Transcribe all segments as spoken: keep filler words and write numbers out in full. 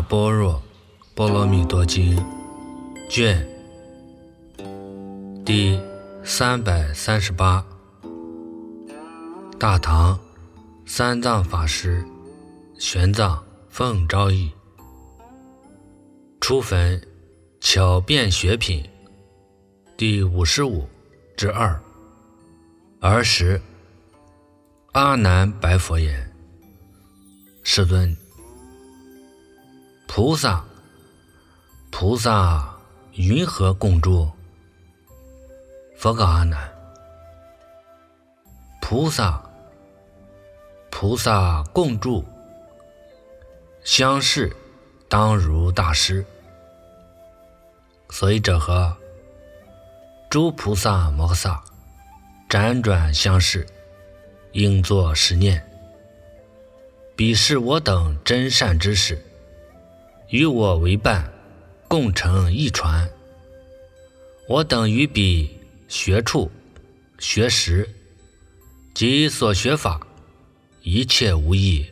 般若波罗蜜多经卷第三百三十八，大唐三藏法师玄奘奉诏译，初分巧辩学品第五十五之二。尔时阿难白佛言：世尊，菩萨菩萨云何共住？佛告阿难：菩萨菩萨共住，相视当如大师。所以者何？诸菩萨摩诃萨辗转相视，应作是念：彼是我等真善之事，与我为伴，共乘一船。我等于彼学处学识及所学法，一切无异。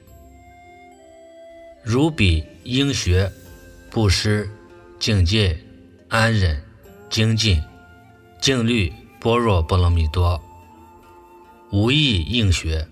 如彼应学布施、境界、安忍、精进、静虑、般若波罗蜜多，无异应学。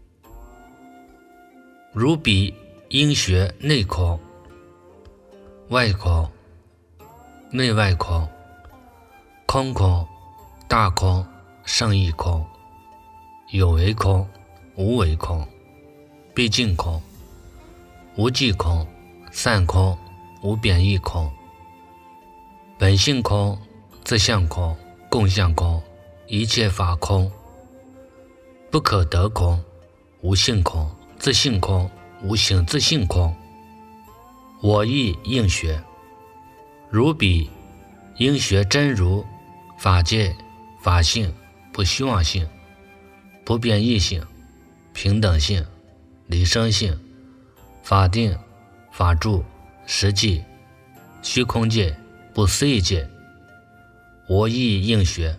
如彼应学内空、外空、内外空、空空、大空、胜义空、有为空、无为空、毕竟空、无际空、散空、无贬义空、本性空、自相空、共相空、一切法空、不可得空、无性空、自性空、无形自性空，我亦应学。如彼应学真如、法界、法性、不虚妄性、不变异性、平等性、离生性、法定、法住、实际、虚空界、不思议界，我亦应学。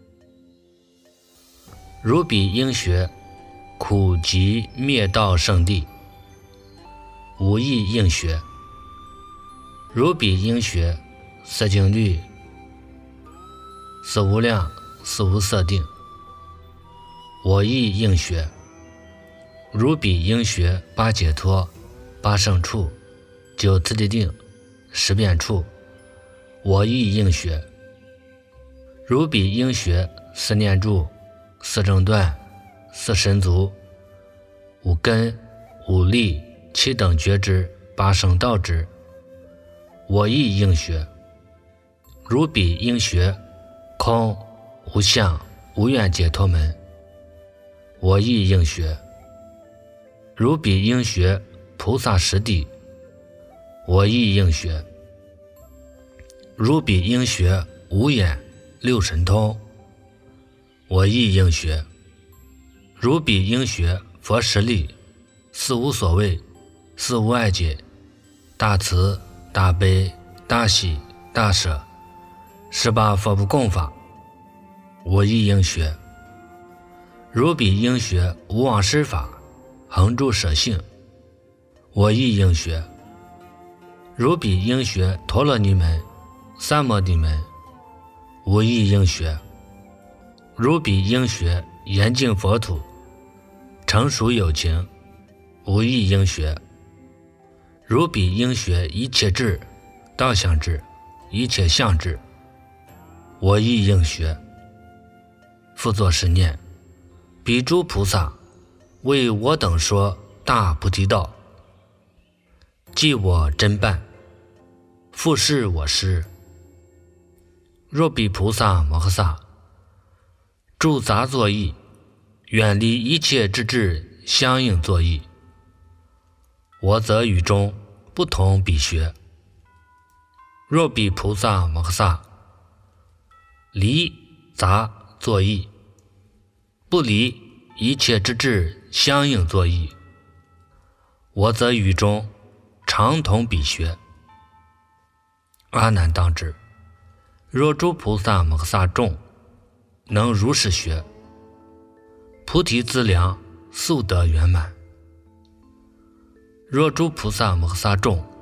如彼应学苦集灭道圣地，无亦应学。如彼应学色境律、色无量、色无色定，我亦应学。如彼应学八解脱、八胜处、九次第定、十变处，我亦应学。如彼应学四念住、四正断、四神足、五根、五力、七等觉知、八圣道知，我亦应学。如彼应学空、无相、无愿解脱门，我亦应学。如彼应学菩萨实地，我亦应学。如彼应学无眼、六神通，我亦应学。如彼应学佛实力、四无所谓、四无碍解、大慈、大悲、大喜、大舍、十八佛不共法，我亦应学。如彼应学无妄施法、恒住舍性，我亦应学。如彼应学陀罗尼门、三摩地门，我亦应学。如彼应学严净佛土、成熟有情，我亦应学。如彼应学一切智、道相智、一切相智，我亦应学。复作是念：彼诸菩萨为我等说大菩提道，即我真伴，复是我师。若彼菩萨摩诃萨住杂作意，远离一切之智相应作意，我则与中不同彼学。若彼菩萨摩诃萨离杂作意，不离一切之智相应作意，我则与中常同彼学。阿难当知，若诸菩萨摩诃萨众能如是学，菩提资粮速得圆满。若诸菩萨摩诃萨众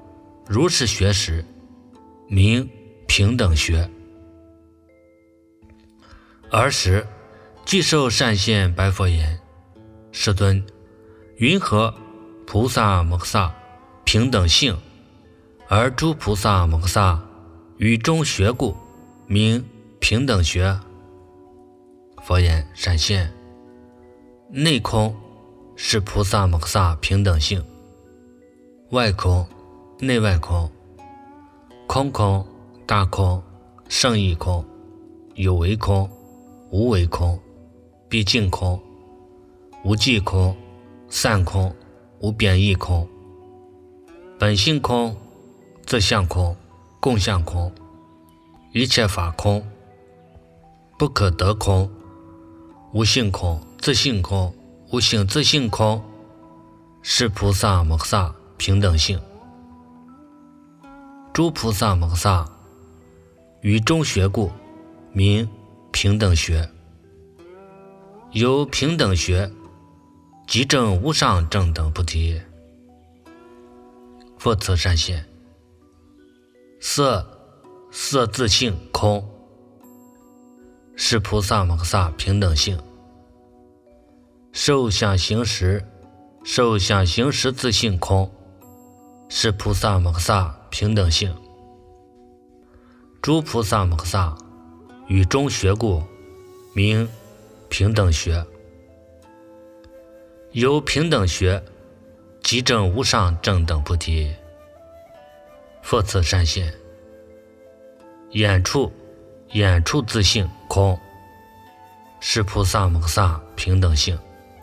如是学时，名平等学。尔时具受善现白佛言：世尊，云何菩萨摩诃萨平等性，而诸菩萨摩诃萨于中学故，名平等学？佛言：善现，内空是菩萨摩诃萨平等性，外空内外空，空空大空，胜义空，有为空，无为空，毕竟空，无际空，散空，无边义空，本性空，自相空，共相空，一切法空，不可得空，无性空，自性空，无性自性空，是菩萨摩诃萨平等性。诸菩萨摩诃萨于中学故，名平等学。由平等学即证无上正等菩提。复次善现，色色自性空，是菩萨摩诃萨平等性。受想行识受想行识自性空，是菩萨摩诃萨平等性。诸菩萨摩诃萨于中学故，名平等学。由平等学即证无上正等菩提。复次善现，眼处眼处自性空，是菩萨摩诃萨平等性。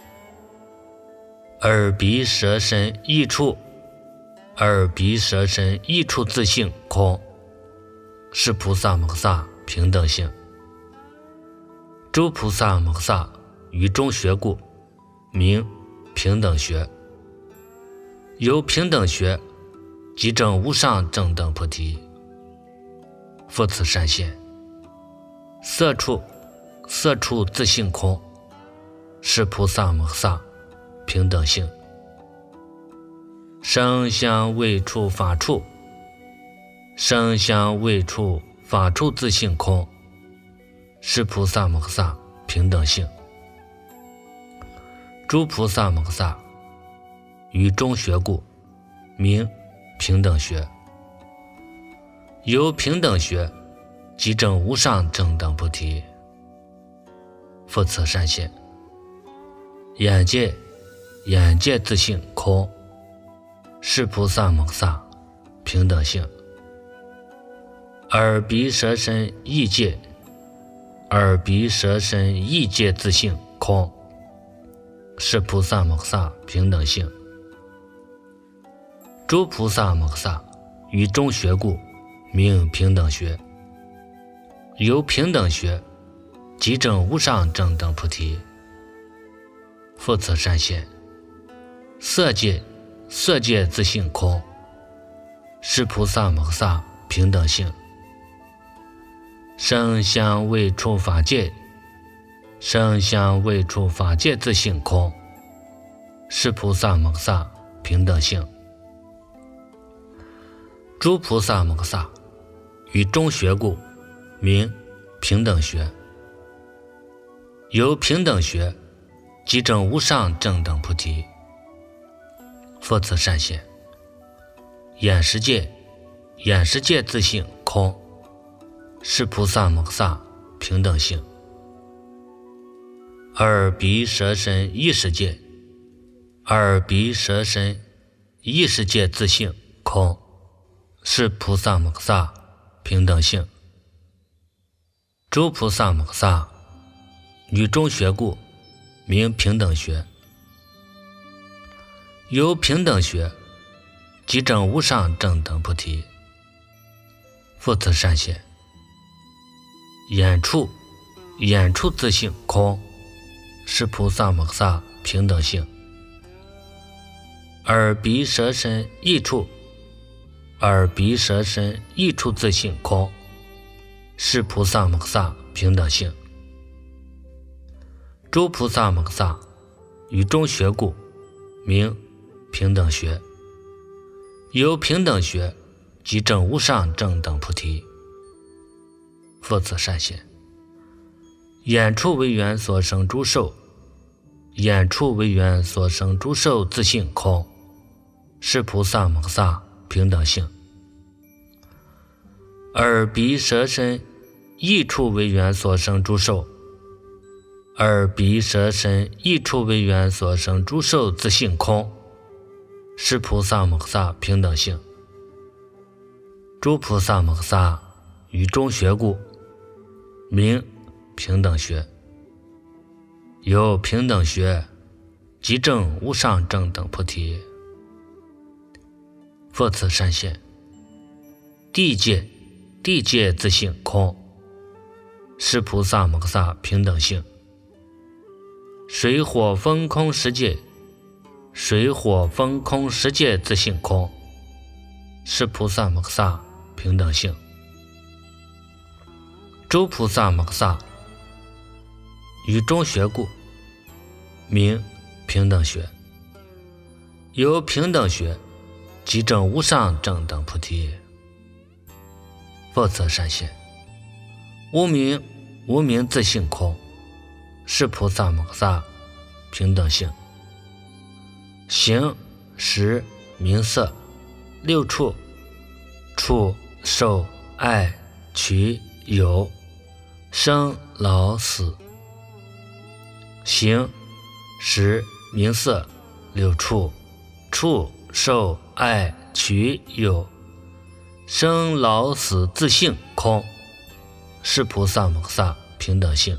耳鼻舌身意处耳鼻舌身意处自性空，是菩萨摩诃萨平等性。诸菩萨摩诃萨于中学故，名平等学。由平等学即证无上正等菩提。复次善现，色处色处自性空，是菩萨摩诃萨平等性。声香味触法处声香味触法处自性空，是菩萨摩诃萨平等性。诸菩萨摩诃萨于中学故，名平等学。由平等学即证无上正等菩提。复次善现，眼界眼界自性空，是菩萨摩诃萨平等性。耳鼻舌身意界耳鼻舌身意界自性空，是菩萨摩诃萨平等性。诸菩萨摩诃萨于中学故，名平等学。由平等学即证无上正等菩提。复次善现，色界色界自性空，是菩萨摩诃萨平等性。声香味触法界声香味触法界自性空，是菩萨摩诃萨平等性。诸菩萨摩诃萨于中学故，名平等学。由平等学即证无上正等菩提。复次善现，眼识界眼识界自性空，是菩萨摩诃萨平等性。耳鼻舌身意识界耳鼻舌身意识界自性空，是菩萨摩诃萨平等性。诸菩萨摩诃萨于中学故，名平等学。由平等学即证无上正等菩提。复次善现，眼处眼处自性空，是菩萨摩诃萨平等性。耳鼻舌身意处耳鼻舌身意处自性空，是菩萨摩诃萨平等性。诸菩萨摩诃萨于中学故，名平等学。由平等学即证无上正等菩提。复次善现，眼处为缘所生诸受，眼处为缘所生诸受自性空，是菩萨摩萨平等性。耳鼻舌身意处为缘所生诸受，耳鼻舌身意处为缘所生诸受自性空，是菩萨摩萨平等性。诸菩萨摩萨于中学故，名平等学。有平等学，即证无上正等菩提。复次善现，地界地界自性空，是菩萨摩萨平等性。水火风空十界，水火风空十界自性空，是菩萨摩萨平等性。诸菩萨摩萨于中学故，名平等学。有平等学，即证无上正等菩提。复次善现，无明无明自性空，是菩萨摩萨平等性。形识名色六处，处受爱取有生老死。形识名色六处，处受爱取有生老死自性空，是菩萨摩萨平等性。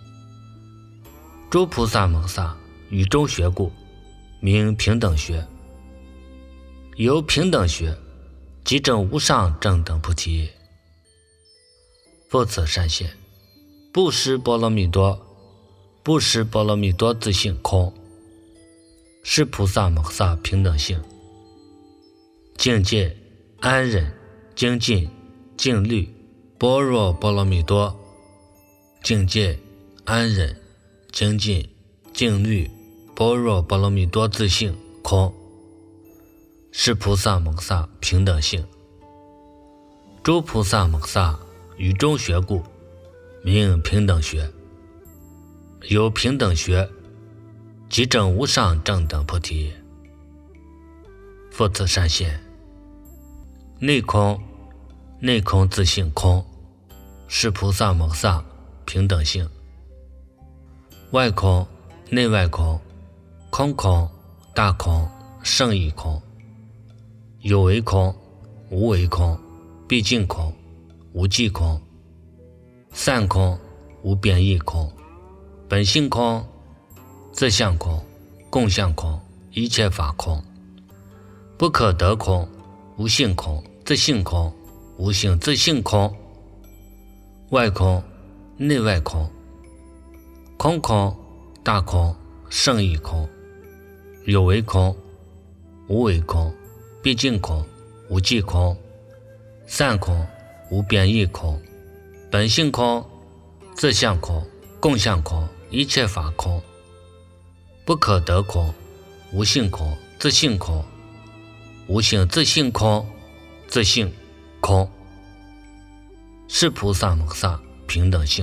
诸菩萨摩萨于中学故，名平等学。有平等学，即证无上正等菩提。复次善现，布施波罗蜜多，布施波罗蜜多自性空，是菩萨摩萨平等性。境界安忍精进静虑般若波罗蜜多，境界安忍精进静虑般若波罗蜜多自性空，是菩萨摩萨平等性。诸菩萨摩萨于中学故，名平等学。有平等学，即证无上正等菩提。复次善现，内空内空自性空，是菩萨摩萨平等性。外空内外空，空空大空胜义空，有为空无为空，毕竟空无际空，散空无变异空，本性空自相空共相空，一切法空，不可得空无性空自性空无性自性空，外空内外空，空空大空胜义空，有为空无为空，毕竟空无际空，散空无变异空，本性空自相空共相空，一切法空，不可得空无性空自性空无性自性空自性空，是菩萨摩萨平等性。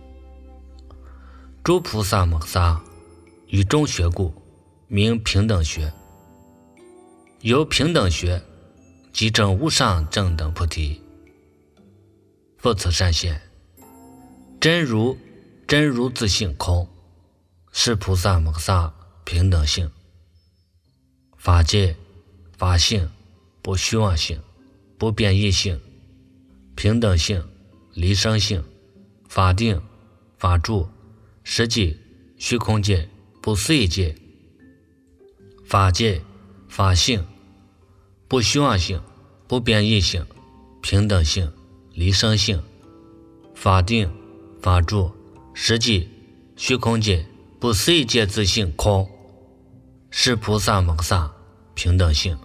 诸菩萨摩萨于中学故，名平等学。有平等学，即证无上正等菩提。复次善现，真如真如自性空，是菩萨摩萨平等性。法界法性不虚妄性不变异性平等性离生性法定法住实际虚空界不思议界，法界法性不虚妄性不变异性平等性离生性法定法住实际虚空界不思议界自性空，是菩萨摩萨平等性。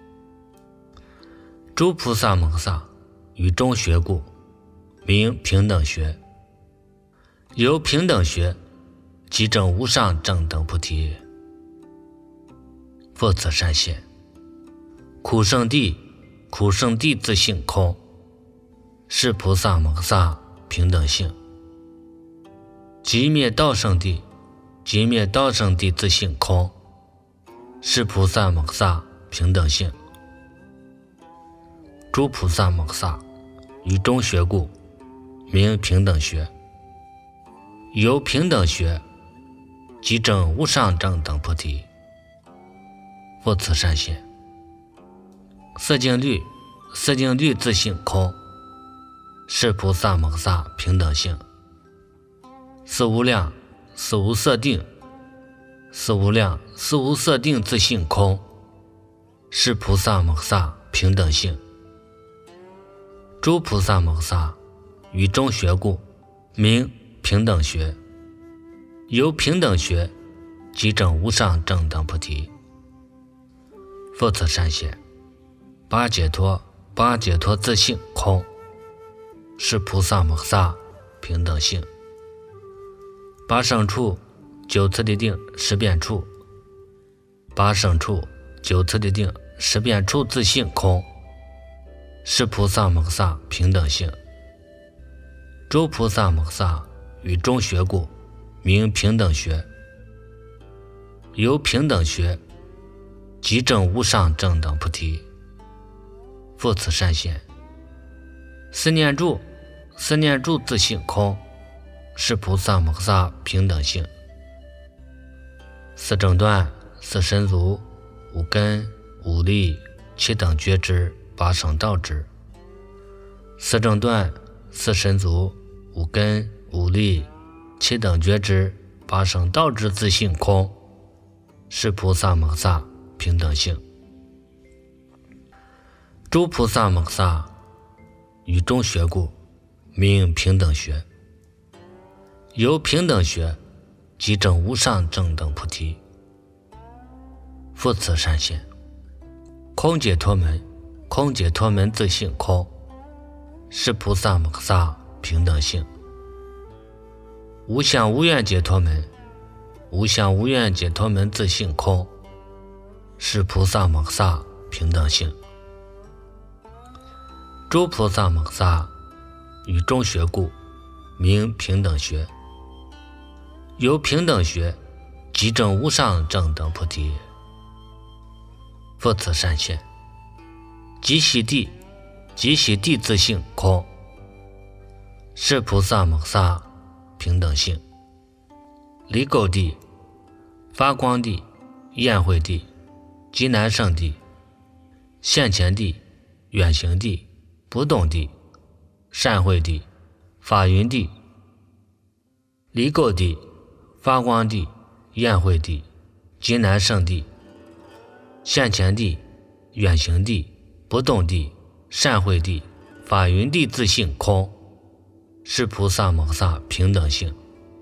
诸菩萨摩萨于中学故，名平等学。由平等学，即证无上正等菩提。复次善现，苦圣地苦圣地自性空，是菩萨摩萨平等性。寂灭道圣地，寂灭道圣地自性空，是菩萨摩萨平等性。诸菩萨摩萨于中学故，名平等学。由平等学即证无上正等菩提。复此善现，色境律，色境律自性空，是菩萨摩萨平等性。色无量，色无色定，色无量，色无色定自性空，是菩萨摩萨平等性。诸菩萨摩萨于中学故，名平等学。由平等学即证无上正等菩提。复此善现，八解脱，八解脱自性空，是菩萨摩萨平等性。八胜处，九次第定，十变处，八胜处，九次第定，十变处自性空，是菩萨摩萨平等性。诸菩萨摩萨于中学故，名平等学。由平等学即证无上正等菩提。复此善现，四念住，四念住自性空，是菩萨摩萨平等性。四正断，四神足，五根，五力，七等觉知，八圣道知。四正断，四神足，五根，五力，七等觉知，八圣道知自性空，是菩萨摩萨平等性。诸菩萨摩萨于中学故，名平等学。由平等学即证无上正等菩提。复此善现，空解脱门，空解脱门自性空，是菩萨摩萨平等性。无相无愿解脱门，无相无愿解脱门自性空，是菩萨摩萨平等性。诸菩萨摩萨于中学故，名平等学。由平等学即证无上正等菩提。复此善现，即悉地，即悉地自性空，是菩萨摩萨平等性。离垢地，发光地，焰慧地，极难胜地，现前地，远行地，不动地，善慧地，法云地。离垢地，发光地，焰慧地，极难胜地，现前地，远行地，不动地，善慧地，法云地自性空，是菩萨摩萨平等性。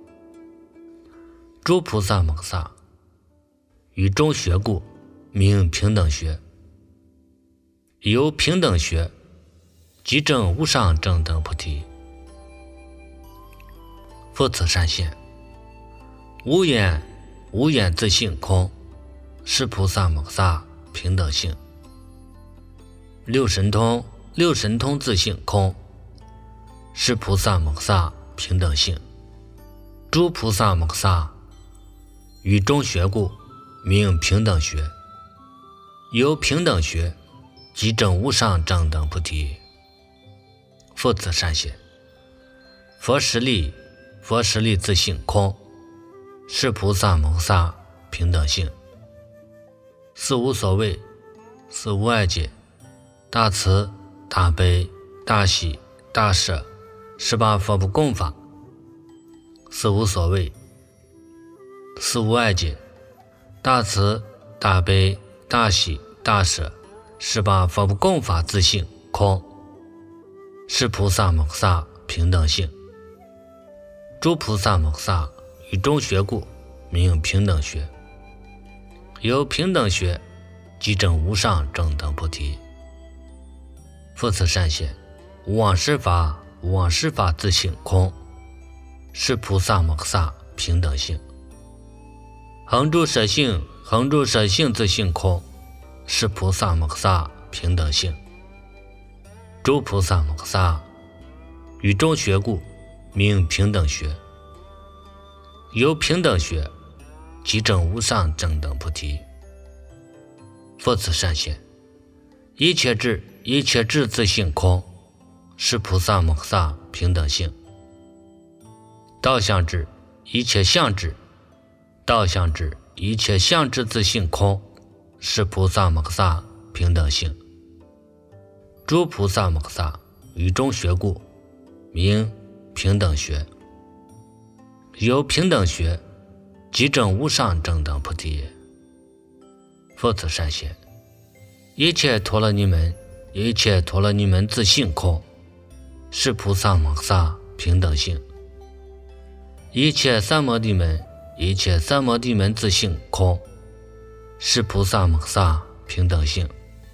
诸菩萨摩萨于中学故，名平等学。由平等学即证无上正等菩提。复此善现，无眼，无眼自性空，是菩萨摩萨平等性。六神通，六神通自性空，是菩萨摩萨平等性。诸菩萨摩萨于中学故，名平等学。由平等学即证无上正等菩提。复此善现，佛实力，佛实力自性空，是菩萨摩萨平等性。四无所谓，四无碍解，大慈，大悲，大喜，大舍，十八佛不共法。四无所谓，四无碍解，大慈，大悲，大喜，大舍，十八佛不共法自性空，是菩萨摩萨平等性。诸菩萨摩萨于中学故，名平等学。由平等学即证无上正等菩提。复此善现，无妄施法，无妄施法自性空，是菩萨摩萨平等性。恒住舍性，恒住舍性自性空，是菩萨摩萨平等性。 诸菩萨摩诃萨于中学故，名平等学。由平等学即证无上正等菩提。复次善现，一切智一切智自性空，是菩萨摩诃萨平等性。道相智一切相智道相智一切相智自性空，是菩萨摩诃萨平等性。诸菩萨摩诃萨于中学故，名平等学。由平等学即证无上正等菩提。复次善现，一切陀罗尼门一切陀罗尼门自性空，是菩萨摩诃萨平等性。一切三摩地门一切三摩地门自性空，是菩萨摩诃萨平等性。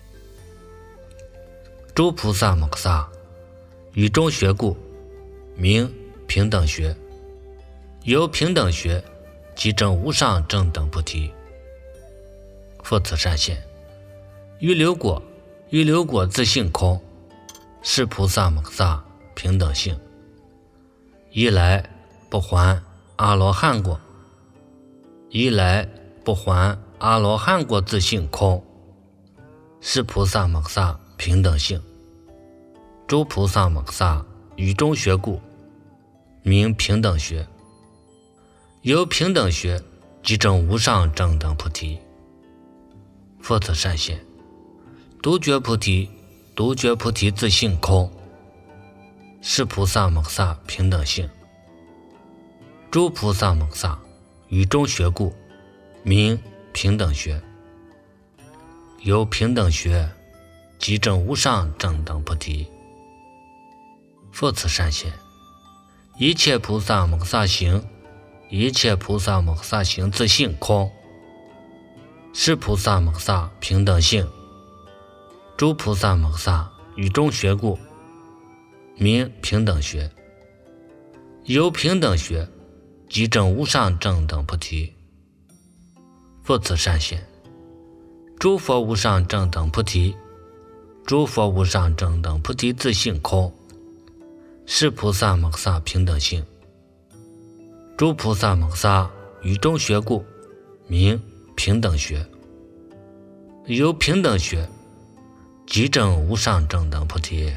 诸菩萨摩诃萨于中学故，名平等学。由平等学即证无上正等菩提。复次善现，于流果于流果自性空，是菩萨摩诃萨平等性。一来不还阿罗汉果一来不还阿罗汉果自性空，是菩萨摩诃萨平等性。诸菩萨摩诃萨于中学故，名平等学。由平等学即证无上正等菩提。复次善现，独觉菩提独觉菩提自性空，是菩萨摩诃萨平等性。诸菩萨摩诃萨于中学故，名平等学。由平等学即证无上正等菩提。复次善现，一切菩萨摩诃萨行一切菩萨摩诃萨行自性空，是菩萨摩诃萨平等性。诸菩萨摩诃萨于中学故，名平等学。由平等学即证无上正等菩提。复次善现，诸佛无上正等菩提诸佛无上正等菩提自性空，是菩萨摩诃萨平等性。诸菩萨摩诃萨于中学故，名平等学。由平等学即证无上正等菩提。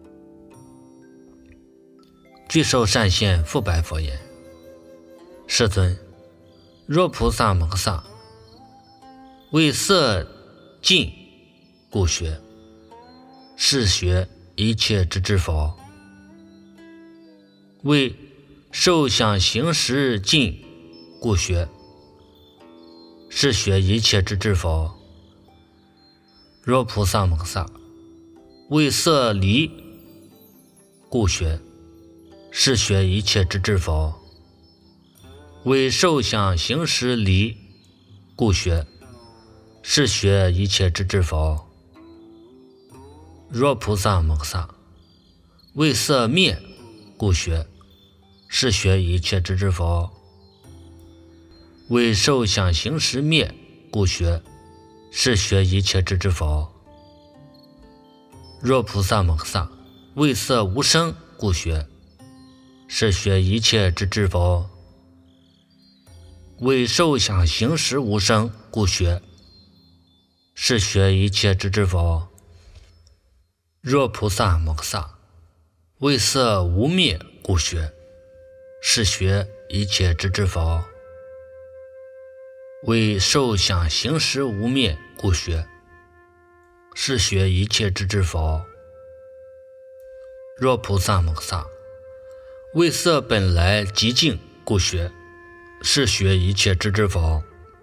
具受善现复白佛言：世尊，若菩萨摩诃萨为色尽故学，是学一切之智佛；为受想行识尽故学，是学一切之智佛；若菩萨摩诃萨为色离故学，是学一切之智佛；为受想行识离故学，是学一切之智佛；若菩萨摩诃萨为色灭故学，是学一切之智佛；为受想行识灭故学，是学一切之智佛；若菩萨摩诃萨为色无生故学，是学一切之智佛；为受想行识无生故学，是学一切之智佛；若菩萨摩诃萨为色无灭故学，是学一切之智佛；为受想行识无灭故学，是学一切之智佛；若菩萨摩诃萨为色本来极净故学，是学一切之智佛；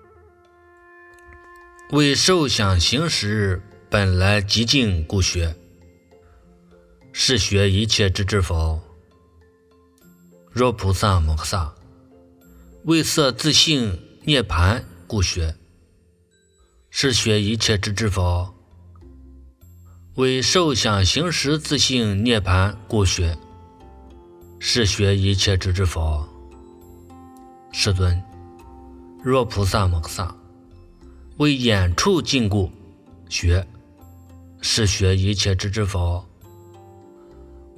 为受想行识本来极净故学，是学一切之智佛；若菩萨摩诃萨为色自性涅盘故学，是学一切之智佛；为受想行识自性涅盘故学，是学一切之智佛。世尊，若菩萨摩诃萨为眼处尽故学，是学一切之智佛；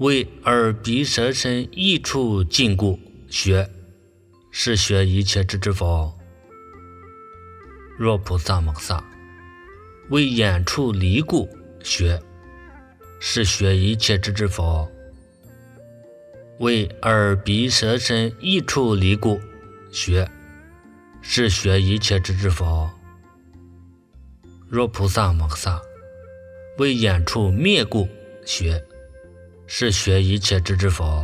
为耳鼻舌身意处禁锢学，是学一切之之佛。若菩萨摩萨，为眼处离故学，是学一切之之佛。为耳鼻舌身意处离故学，是学一切之之佛。若菩萨摩萨，为眼处灭故学，是学一切之之佛。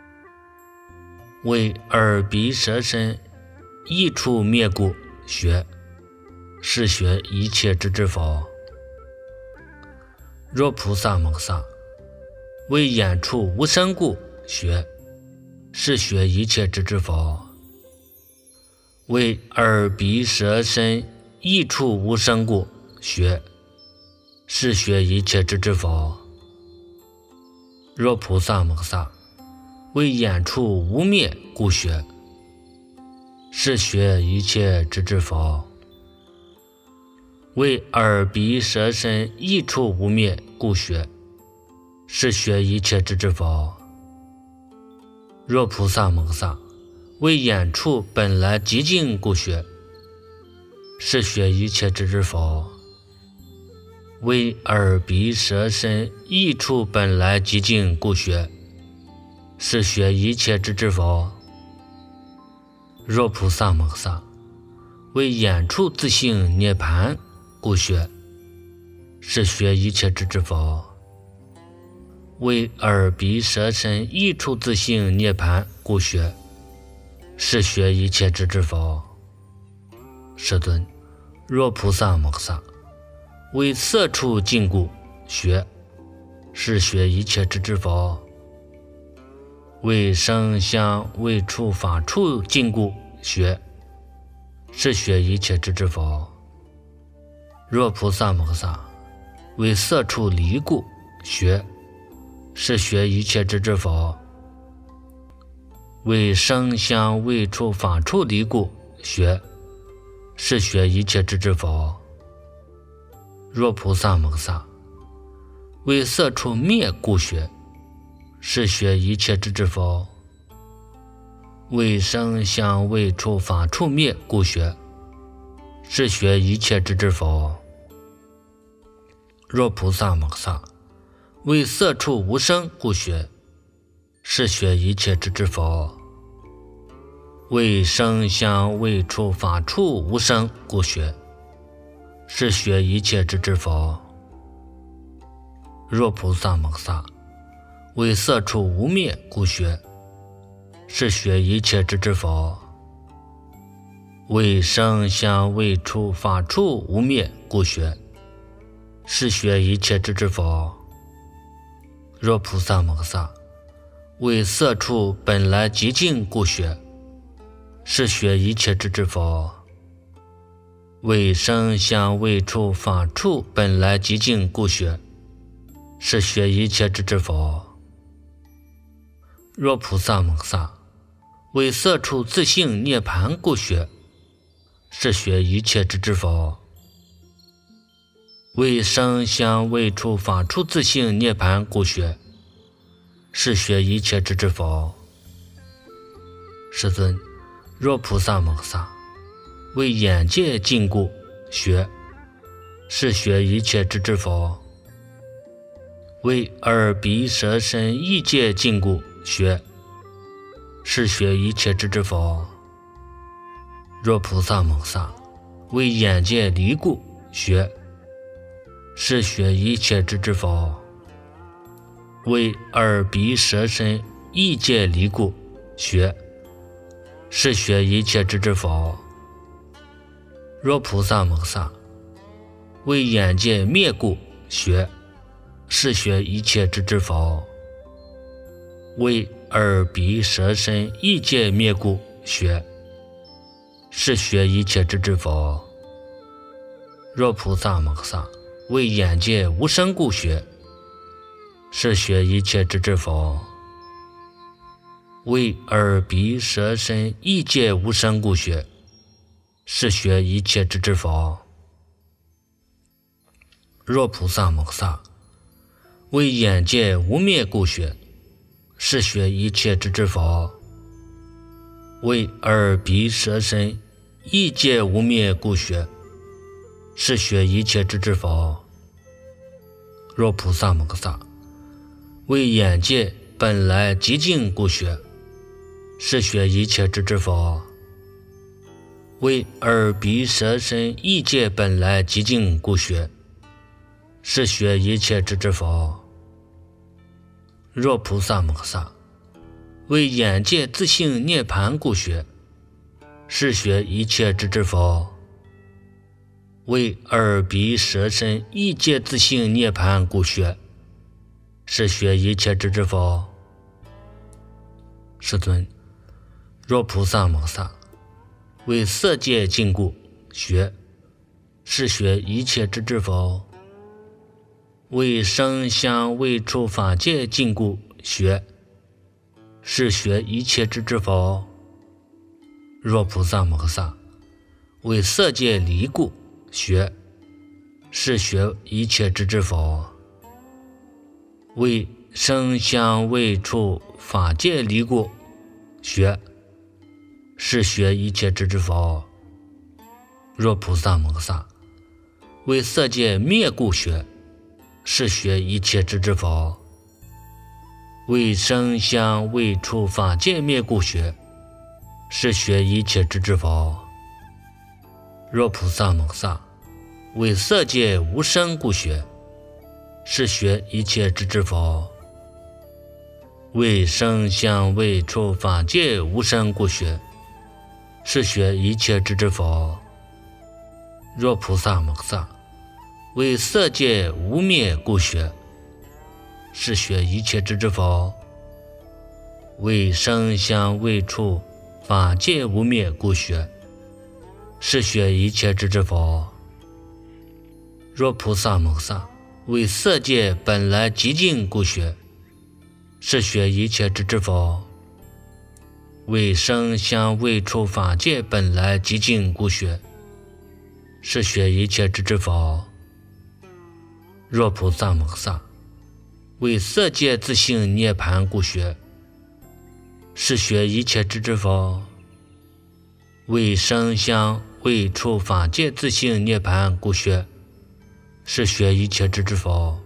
为耳鼻舌身意处灭故学，是学一切之之佛。若菩萨摩萨，为眼处无生故学，是学一切之之佛。为耳鼻舌身意处无生故学，是学一切之之佛。若菩萨摩萨，为眼处无灭故学，是学一切之之佛。为耳鼻舌身意处无灭故学，是学一切之之佛。若菩萨摩萨，为眼处本来寂静故学，是学一切之之佛。为耳鼻舌身意处本来寂静故学，是学一切之之佛。若菩萨摩萨，为眼处自性涅盘故学，是学一切之之佛。为耳鼻舌身意处自性涅盘故学，是学一切之之佛。世尊，若菩萨摩萨，为色处禁锢学，是学一切之之佛。为声香味触法处禁锢学，是学一切之之佛。若菩萨摩萨，为色处离故学，是学一切之之佛。为声香味触法处离故学，是学一切之之佛。若菩萨摩萨，为色处灭故学，是学一切之之佛。为声香味触法处灭故学，是学一切之之佛。若菩萨摩萨，为色处无生故学，是学一切之之佛。为声香味触法处无生故学，是学一切之之佛。若菩萨摩萨，为色处无灭故学，是学一切之之佛。为声香味触法处无灭故学，是学一切之之佛。若菩萨摩萨，为色处本来寂静故学，是学一切之之佛。为声香味触法处本来寂静故学，是学一切之之佛。若菩萨摩萨，为色处自性涅盘故学，是学一切之之佛。为声香味触法处自性涅盘故学，是学一切之之佛。世尊，若菩萨摩萨，为眼界禁锢学，是学一切之之佛。为耳鼻舌身意界禁锢学，是学一切之之佛。若菩萨摩萨，为眼界离故学，是学一切之之佛。为耳鼻舌身意界离故学，是学一切之之佛。若菩萨摩萨，为眼界灭故学，是学一切之之佛。为耳鼻舌身意界灭故学，是学一切之之佛。若菩萨摩萨，为眼界无生故学，是学一切之之佛。为耳鼻舌身意界无生故学，是学一切之之佛。若菩萨摩萨，为眼界无灭故学， 是学一切之之佛。为耳鼻舌身意界无灭故学，是学一切之之佛。若菩萨摩诃萨，为眼界本来极净故学，是学一切之之佛。为耳鼻舌身意界本来极净故学，是学一切之之佛。若菩萨摩诃萨，为眼界自性涅盘故学，是学一切之之佛。为耳鼻舌身意界自性涅盘故学，是学一切之之佛。世尊，若菩萨摩诃萨，为色界禁故学，是学一切之之佛。为声香味触法界禁故学，是学一切之之佛。若菩萨摩诃萨，为色界离故学，是学一切之之佛。为声香味触法界离故学，是学一切之之佛。若菩萨摩诃萨，为色界灭故学，是学一切之之佛。为声香味触法界灭故学，是学一切之之佛。若菩萨摩诃萨，为色界无生故学，是学一切之之佛。为声香味触法界无生故学，是学一切之之佛。若菩萨摩诃萨，为色界无灭故学，是学一切之之佛。为声香味触法界无灭故学，是学一切之之佛。若菩萨摩诃萨，为色界本来极净故学，是学一切之之佛。为声香味触法界本来极净故学，是学一切之之佛。若菩萨摩诃萨，为色界自性涅盘故学，是学一切之之佛。为声香味触法界自性涅盘故学，是学一切之之佛。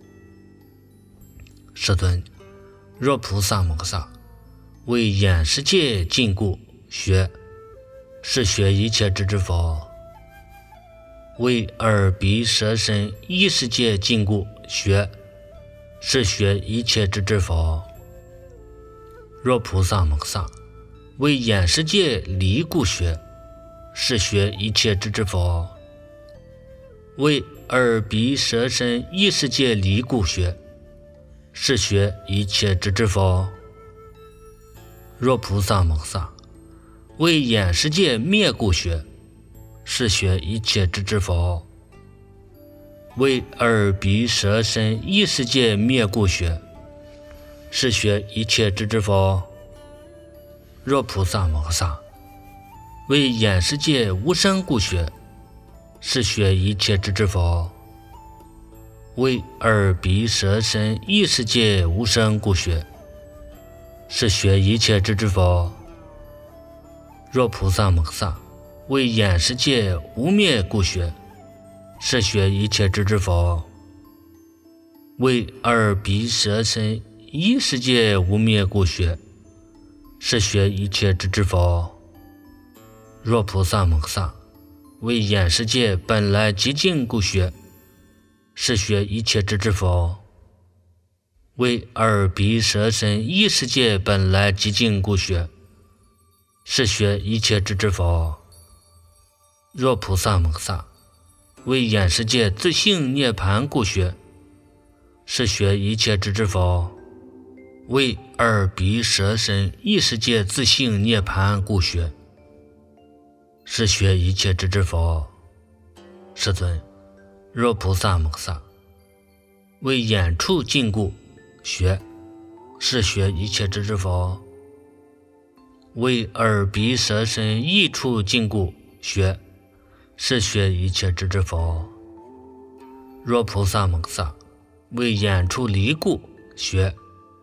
世尊，若菩萨摩诃萨，为眼识界禁故学，是学一切之之佛。为耳鼻舌身意识界禁故学，是学一切之之佛。若菩萨摩诃萨，为眼识界离故学，是学一切之之佛。为耳鼻舌身意识界离故学，是学一切之之佛。若菩萨摩诃萨，为眼识界灭故学，是学一切之之佛。为耳鼻舌身意识界灭故学，是学一切之之佛。若菩萨摩诃萨，为眼识界无生故学，是学一切之之佛。为耳鼻舌身意识界无生故学，是学一切之之佛。若菩萨摩诃萨，为眼识界无灭故学，是学一切之之佛。为耳鼻舌身意识界无灭故学，是学一切之之佛。若菩萨摩诃萨，为眼识界本来极净故学，是学一切之之佛。为耳鼻舌身意识界本来极净故学，是学一切之之佛。若菩萨摩诃萨，为眼识界自性涅盘故学，是学一切之之佛。为耳鼻舌身意识界自性涅盘故学，是学一切之之佛。世尊，若菩萨摩诃萨，为眼触禁故学，是学一切之之佛。为耳鼻舌身意触禁故学，是学一切之之佛。若菩萨摩诃萨，为眼触离故学，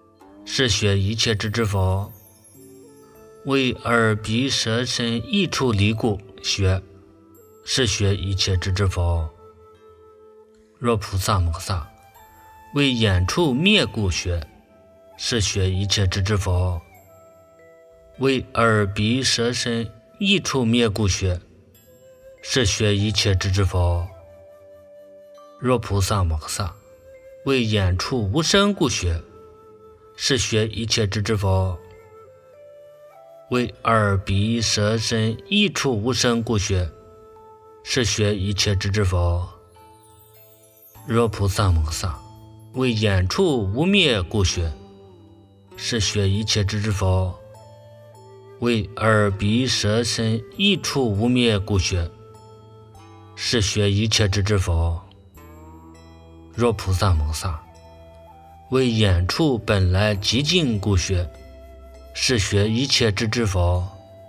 是学一切智之佛。为耳鼻舌身意处离故学，是学一切智之佛。若菩萨摩萨为眼处灭故学，是学一切智之佛。为耳鼻舌身意处灭故学，是学一切智之佛。若菩萨摩萨为眼处无生故学，是学一切智之佛。为耳鼻舌身意处无生故学，是学一切智之佛。若菩萨摩萨为眼处无灭故学，是学一切智之佛。为耳鼻舌身意处无灭故学，是学一切智之佛。若菩萨摩萨为眼处本来极净故学，是学一切智之佛。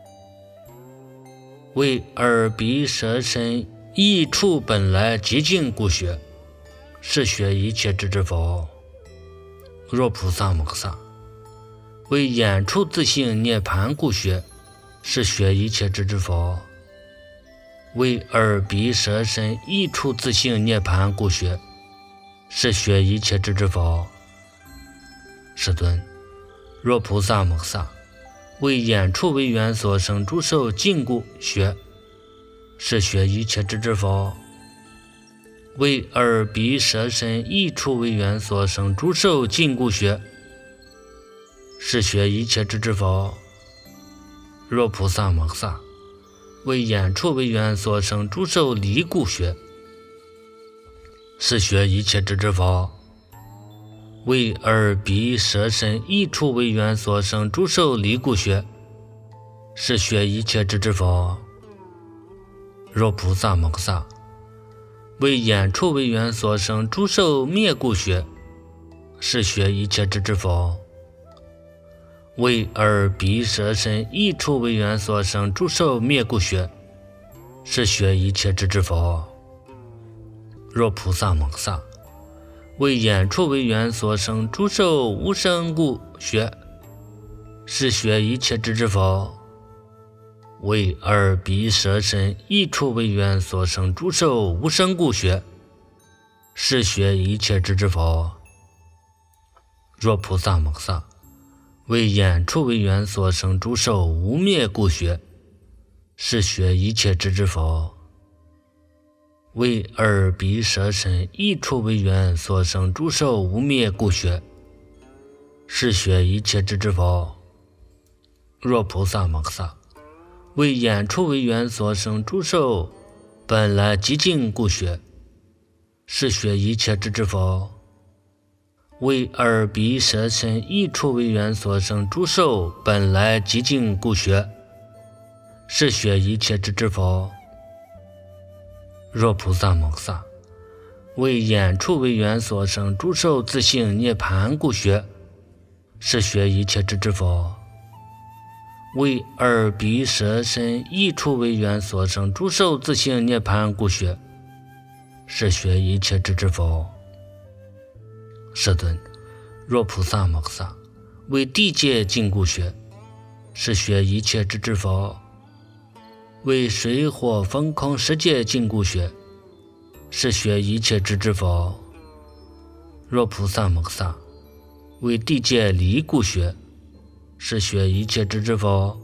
为耳鼻舌身意处本来极净故学，是学一切智之佛。若菩萨摩萨为眼处自性涅盘故学，是学一切智之佛。为耳鼻舌身意处自性涅盘故学，是学一切智之佛。世尊，若菩萨摩萨为眼处为缘所生诸受尽故学，是学一切智之佛。为耳鼻舌身意处为缘所生诸受尽故学，是学一切智之佛。若菩萨摩萨为眼处为缘所生诸受离故学，是学一切智之佛。为耳鼻舌身意处为缘所生诸受离故学，是学一切智之佛。若菩萨摩萨为眼处为缘所生诸受灭故学，是学一切智之佛。为耳鼻舌身意处为缘所生诸受灭故学，是学一切智之佛。若菩萨摩萨为眼处为缘所生诸受无生故学，是学一切智之佛。为耳鼻舌身意处为缘所生诸受无生故学，是学一切智之佛。若菩萨摩萨为眼处为缘所生诸受无灭故学，是学一切智之佛。为耳鼻舌身意处为缘所生诸受无灭故学，是学一切智之佛。若菩萨摩萨为眼处为缘所生诸受本来极净故学，是学一切智之佛。为耳鼻舌身意处为缘所生诸受本来极净故学，是学一切智之佛。若菩萨摩萨为眼处为缘所生诸受自性涅盘故学，是学一切智之佛。为耳鼻舌身意处为缘所生诸受自性涅盘故学，是学一切智之佛。世尊，若菩萨摩萨为地界净故学，是学一切智之佛。为水火风空十界净故学，是学一切智之佛。若菩萨摩萨为地界离故学，是学一切智之佛。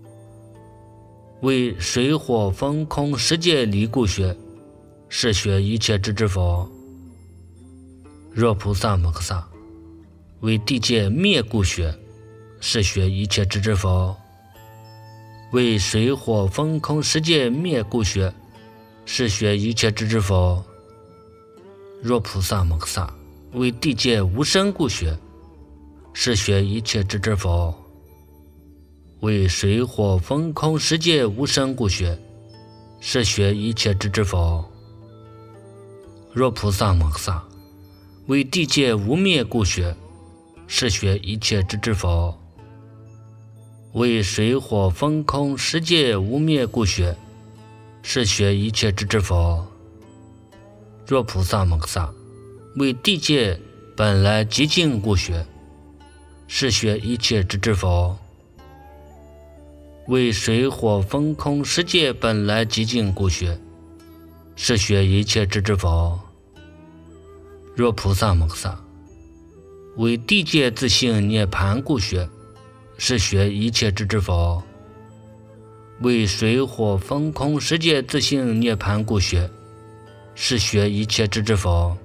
为水火风空十界离故学，是学一切智之佛。若菩萨摩萨为地界灭故学，是学一切智之佛。为水火风空十界灭故学，是学一切智之佛。若菩萨摩萨为地界无生故学，是学一切智之佛。为水火风空十界无生故学，是学一切智之佛。若菩萨摩萨为地界无灭故学，是学一切智之佛。为水火风空十界无灭故学，是学一切智之佛。若菩萨摩萨为地界本来极净故学， 是学一切之之佛。为水火风空世界本来寂静故学，是学一切之之佛。若菩萨摩诃萨为地界自性涅盘故学，是学一切之之佛。为水火风空世界自性涅盘故学，是学一切之之佛。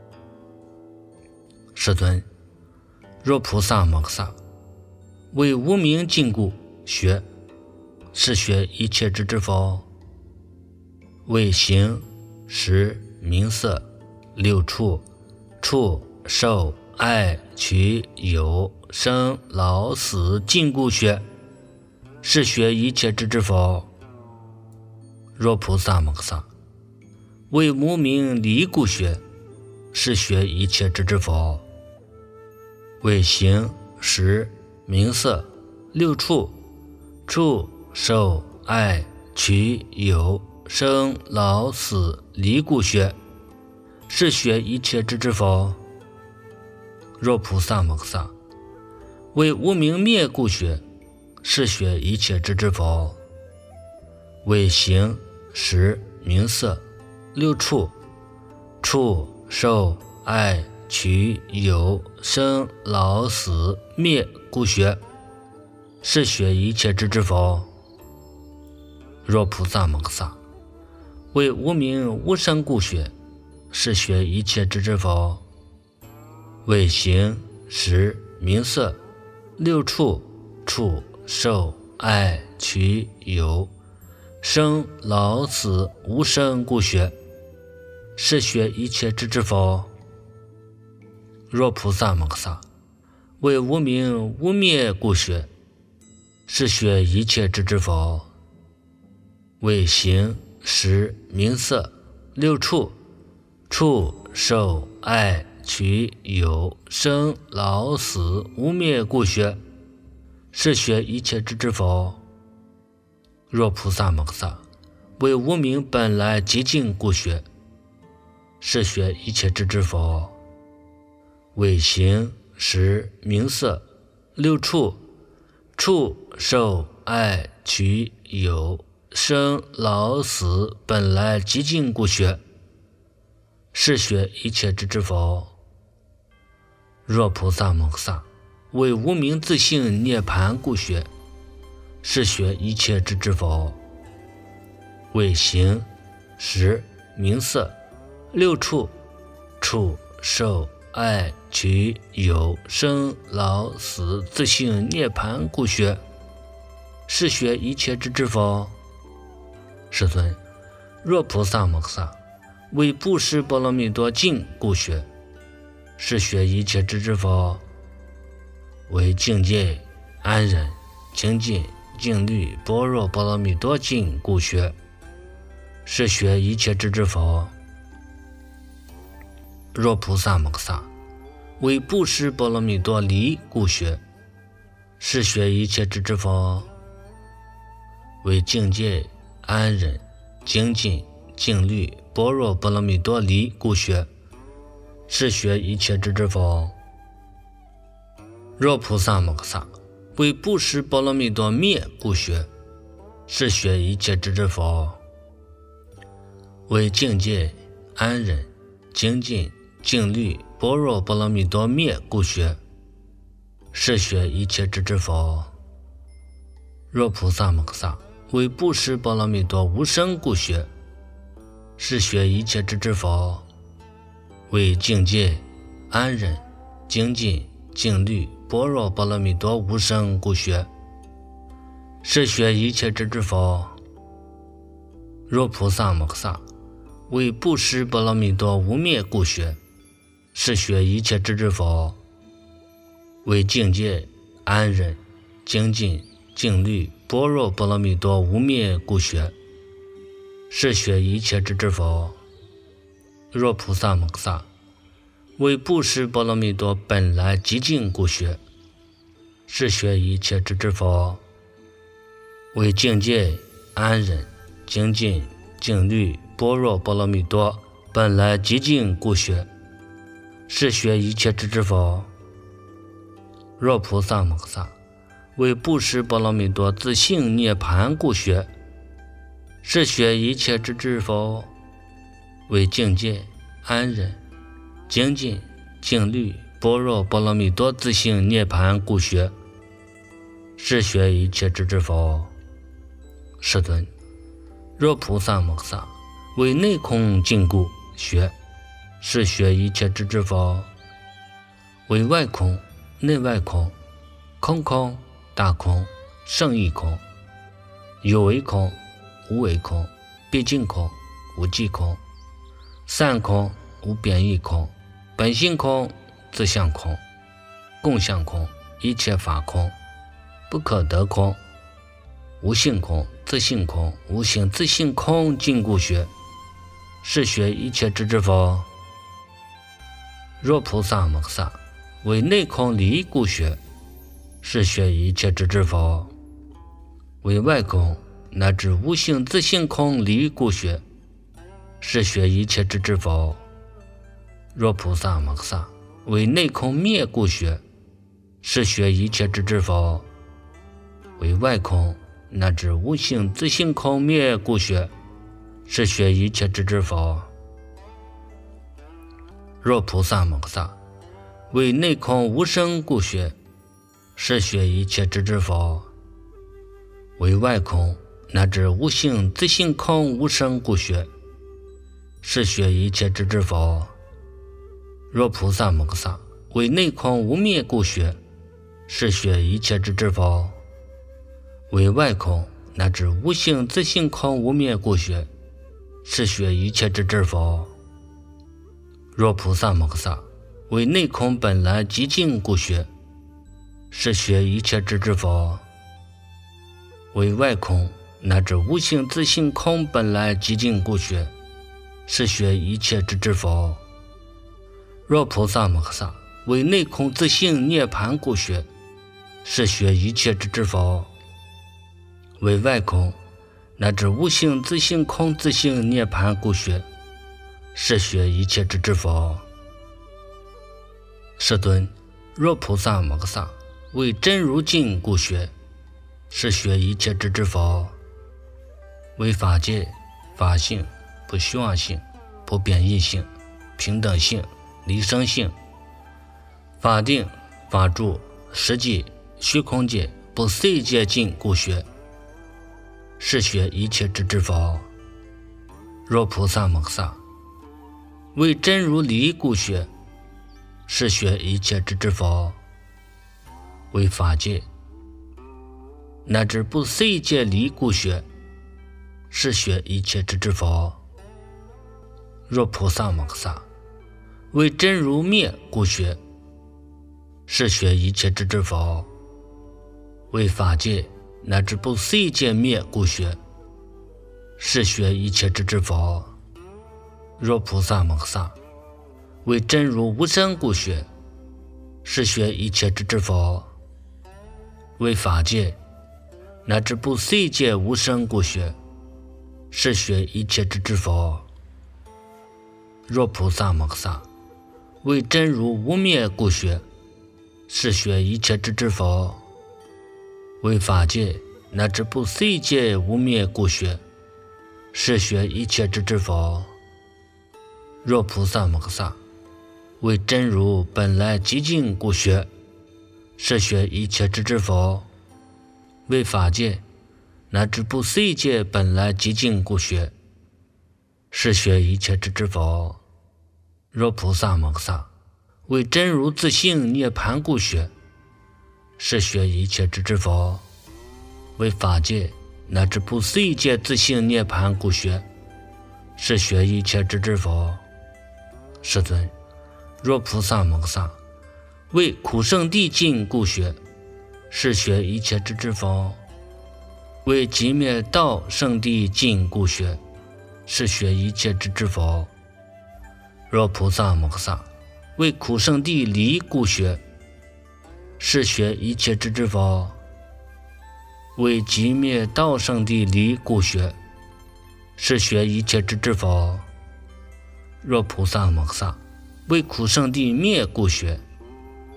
世尊，若菩萨摩诃萨为无明尽故学，是学一切之之佛。为形识名色六处触受爱取有生老死尽故学，是学一切之之佛。若菩萨摩诃萨为无明离故学，是学一切之之佛。为形识名色六处触受爱取有生老死离故学，是学一切之之佛。若菩萨摩诃萨为无明灭故学，是学一切之之佛。为形识名色六处触受爱取有生老死灭故学，是学一切之之佛。若菩萨摩诃萨为无明无生故学，是学一切之之佛。为形识名色六处触受爱取有生老死无生故学，是学一切之之佛。若菩萨摩诃萨为无明无灭故学，是学一切之之佛。为形识名色六处触受爱取有生老死无灭故学，是学一切之之佛。若菩萨摩诃萨为无明本来寂静故学，是学一切之之佛。为形识名色六处触受爱取有生老死本来寂静故学，是学一切之之佛。若菩萨摩诃萨为无明自性涅盘故学，是学一切之之佛。为形识名色六处触受爱取有生老死自性涅盘故学，是学一切之之佛。世尊，若菩萨摩诃萨为布施波罗蜜多净故学，是学一切之之佛。为境界安忍清净净律般若波罗蜜多净故学，是学一切之之佛。若菩萨摩诃萨为布施波罗蜜多离故学，是学一切之之佛。为境界安忍精进净律般若波罗蜜多离故学，是学一切之之佛。若菩萨摩诃萨为布施波罗蜜多灭故学，是学一切之之佛。为境界安忍精进净律般若波罗蜜多灭故学，是学一切之之佛。若菩萨摩诃萨为布施波罗蜜多无生故学，是学一切之之佛。为境界安忍精进净律般若波罗蜜多无生故学，是学一切之之佛。若菩萨摩诃萨为布施波罗蜜多无灭故学，是学一切之之佛。为境界安忍精进净律般若波罗蜜多无灭故学，是学一切之之佛。若菩萨摩诃萨为布施波罗蜜多本来寂静故学，是学一切之之佛。为境界安忍精进净律般若波罗蜜多本来寂静故学，是学一切之之佛。 若菩萨摩诃萨为布施波罗蜜多自性涅盘故学，是学一切之智佛为境界安忍精进静虑般若波罗蜜多自性涅盘故学，是学一切之智佛。世尊，若菩萨摩诃萨为内空净故学，是学一切之智佛为外空内外空空空大空胜义空有为空无为空毕竟空无际空散空无边义空本性空自相空共相空一切法空不可得空无性空自性空无性自性空净故学，是学一切之智佛。若菩萨摩诃萨为内空离故学，是学一切之智佛为外空乃至无性自性空离故学，是学一切之智佛。若菩萨摩诃萨为内空灭故学，是学一切之智佛为外空乃至无性自性空灭故学，是学一切之智佛。若菩萨摩诃萨为内空无生故学，是学一切之智佛为外空乃至无性自性空无生故学，是学一切之智佛。若菩萨摩诃萨为内空无灭故学，是学一切之智佛为外空乃至无性自性空无灭故学，是学一切之智佛。若菩萨摩诃萨为内空本来极净故学，是学一切之智佛为外空乃至无性自性空本来极净故学，是学一切之智佛。若菩萨摩诃萨为内空自性涅盘故学，是学一切之智佛为外空乃至无性自性空自性涅盘故学，是学一切之智佛。世尊，若菩萨摩诃萨为真如净故学，是学一切之智佛为法界法性不虚妄性不变异性平等性离生性法定法住实际虚空界不碎界净故学，是学一切之智佛。若菩萨摩诃萨为真如离故学，是学一切之智佛为法界乃至不碎界离故学，是学一切之智佛。若菩萨摩诃萨为真如灭故学，是学一切之智佛为法界乃至不碎界灭故学，是学一切之智佛。若菩萨摩诃萨为真如无生故学，是学一切之智佛为法界乃至不碎界无生故学，是学一切之智佛。若菩萨摩诃萨为真如无灭故学，是学一切之智佛为法界乃至不碎界无灭故学，是学一切之智佛。若菩萨摩诃萨为真如本来极净故学，是学一切之智佛为法界乃至不碎界本来极净故学，是学一切之智佛。若菩萨摩诃萨为真如自性涅盘故学，是学一切之智佛为法界乃至不碎界自性涅盘故学，是学一切之智佛。世尊，若菩萨摩诃萨为苦圣地净故学，是学一切之智佛为极灭道圣地净故学，是学一切之智佛。若菩萨摩诃萨为苦圣地离故学，是学一切之智佛为极灭道圣地离故学，是学一切之智佛。若菩萨摩诃萨为苦圣地灭故学，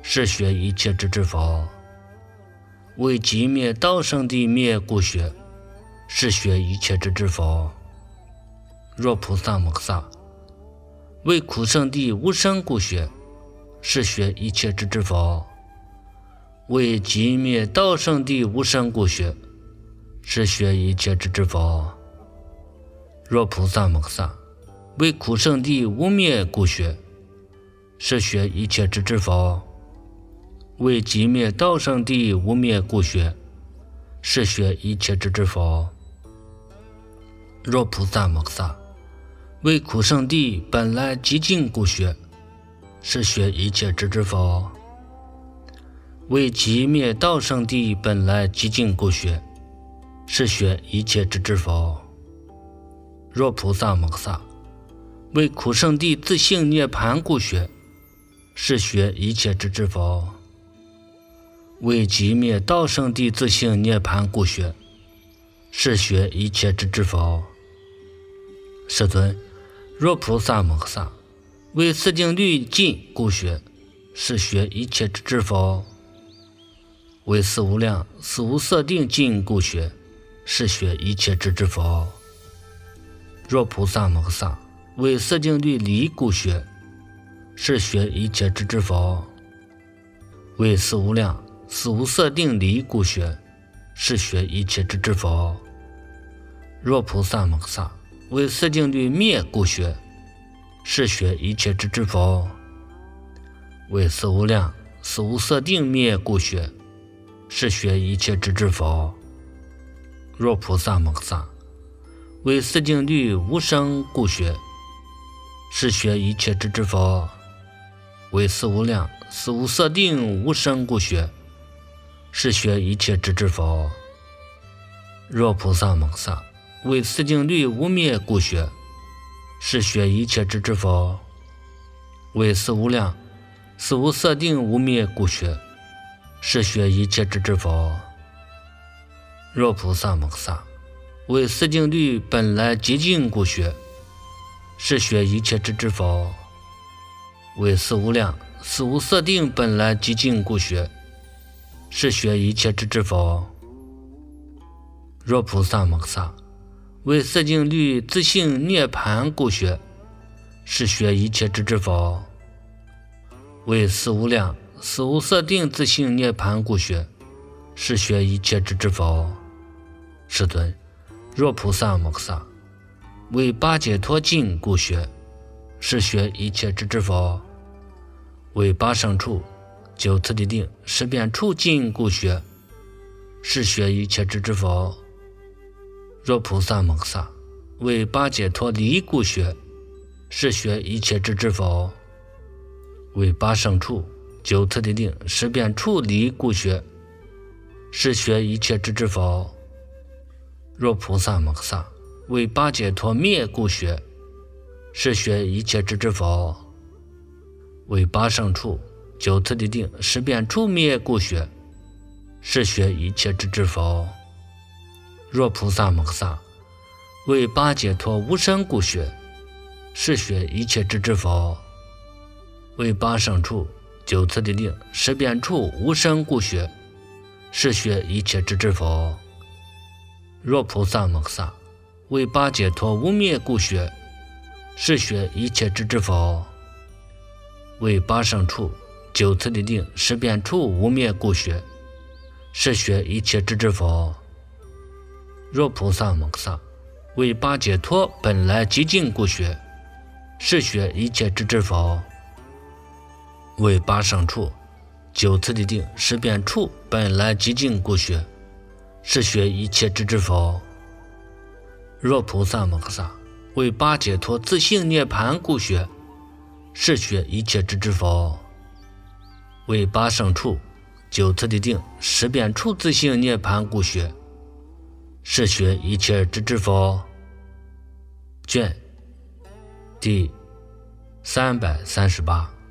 是学一切之之佛。为寂灭道生的灭故学，是学一切之之佛。若菩萨摩诃萨为苦生的无生故学，是学一切之之佛。为寂灭道生的无生故学，是学一切之之佛。若菩萨摩诃萨为苦生的无灭故学，是学一切之之佛。为寂灭道生的无灭故学，是学一切之之佛。若菩萨摩诃萨为苦生的本来寂静故学，是学一切之之佛。为寂灭道生的本来寂静故学，是学一切之之佛。若菩萨摩诃萨为苦生的自性涅槃故学，是学一切之之佛。为寂灭道生的自性涅槃故学，是学一切之之佛。世尊，若菩萨摩诃萨为四境律尽故学，是学一切之之佛。为四无量四无色定尽故学，是学一切之之佛。若菩萨摩诃萨为四境律离故学，是学一切之之佛。为四无量四无色定离故学，是学一切之之佛。若菩萨摩诃萨为四境律灭故学，是学一切之之佛。为四无量四无色定灭故学，是学一切之之佛。若菩萨摩诃萨为四境律无生故学，是学一切之之佛。为四无量四无色定无生故学，是学一切之之佛。若菩萨摩诃萨为四境律无灭故学，是学一切之之佛。为四无量四无色定无灭故学，是学一切之之佛。若菩萨摩诃萨为四境律本来寂静故学，是学一切之之佛。为四无量四无色定本来寂静故学，是学一切之之佛。若菩萨摩诃萨为四境律自性涅槃故学，是学一切之之佛。为四无量四无色定自性涅槃故学，是学一切之之佛。世尊，若菩萨摩诃萨为八解脱尽故学，是学一切之之佛。为八胜处九次第定十遍处尽故学，是学一切之之佛。若菩萨摩诃萨为八解脱离故学，是学一切之之佛。为八胜处九次第定十遍处离故学，是学一切之之佛。若菩萨摩诃萨为八解脱灭故学，是学一切之之佛。为八胜处九次第定十遍处灭故学，是学一切之之佛。若菩萨摩诃萨为八解脱无生故学，是学一切之之佛。为八胜处九次第定十遍处无生故学，是学一切之之佛。若菩萨摩诃萨为八解脱无灭故学，是学一切之之佛。为八胜处九次第定十遍处无灭故学，是学一切之之佛。若菩萨摩诃萨为八解脱本来寂静故学，是学一切之之佛。为八胜处九次第定十遍处本来寂静故学，是学一切之之佛。若菩萨摩诃萨为八解脱自性涅槃故学，是学一切之之佛。为八胜处九次第定十遍处自性涅槃故学，是学一切之之佛。卷第三百三十八。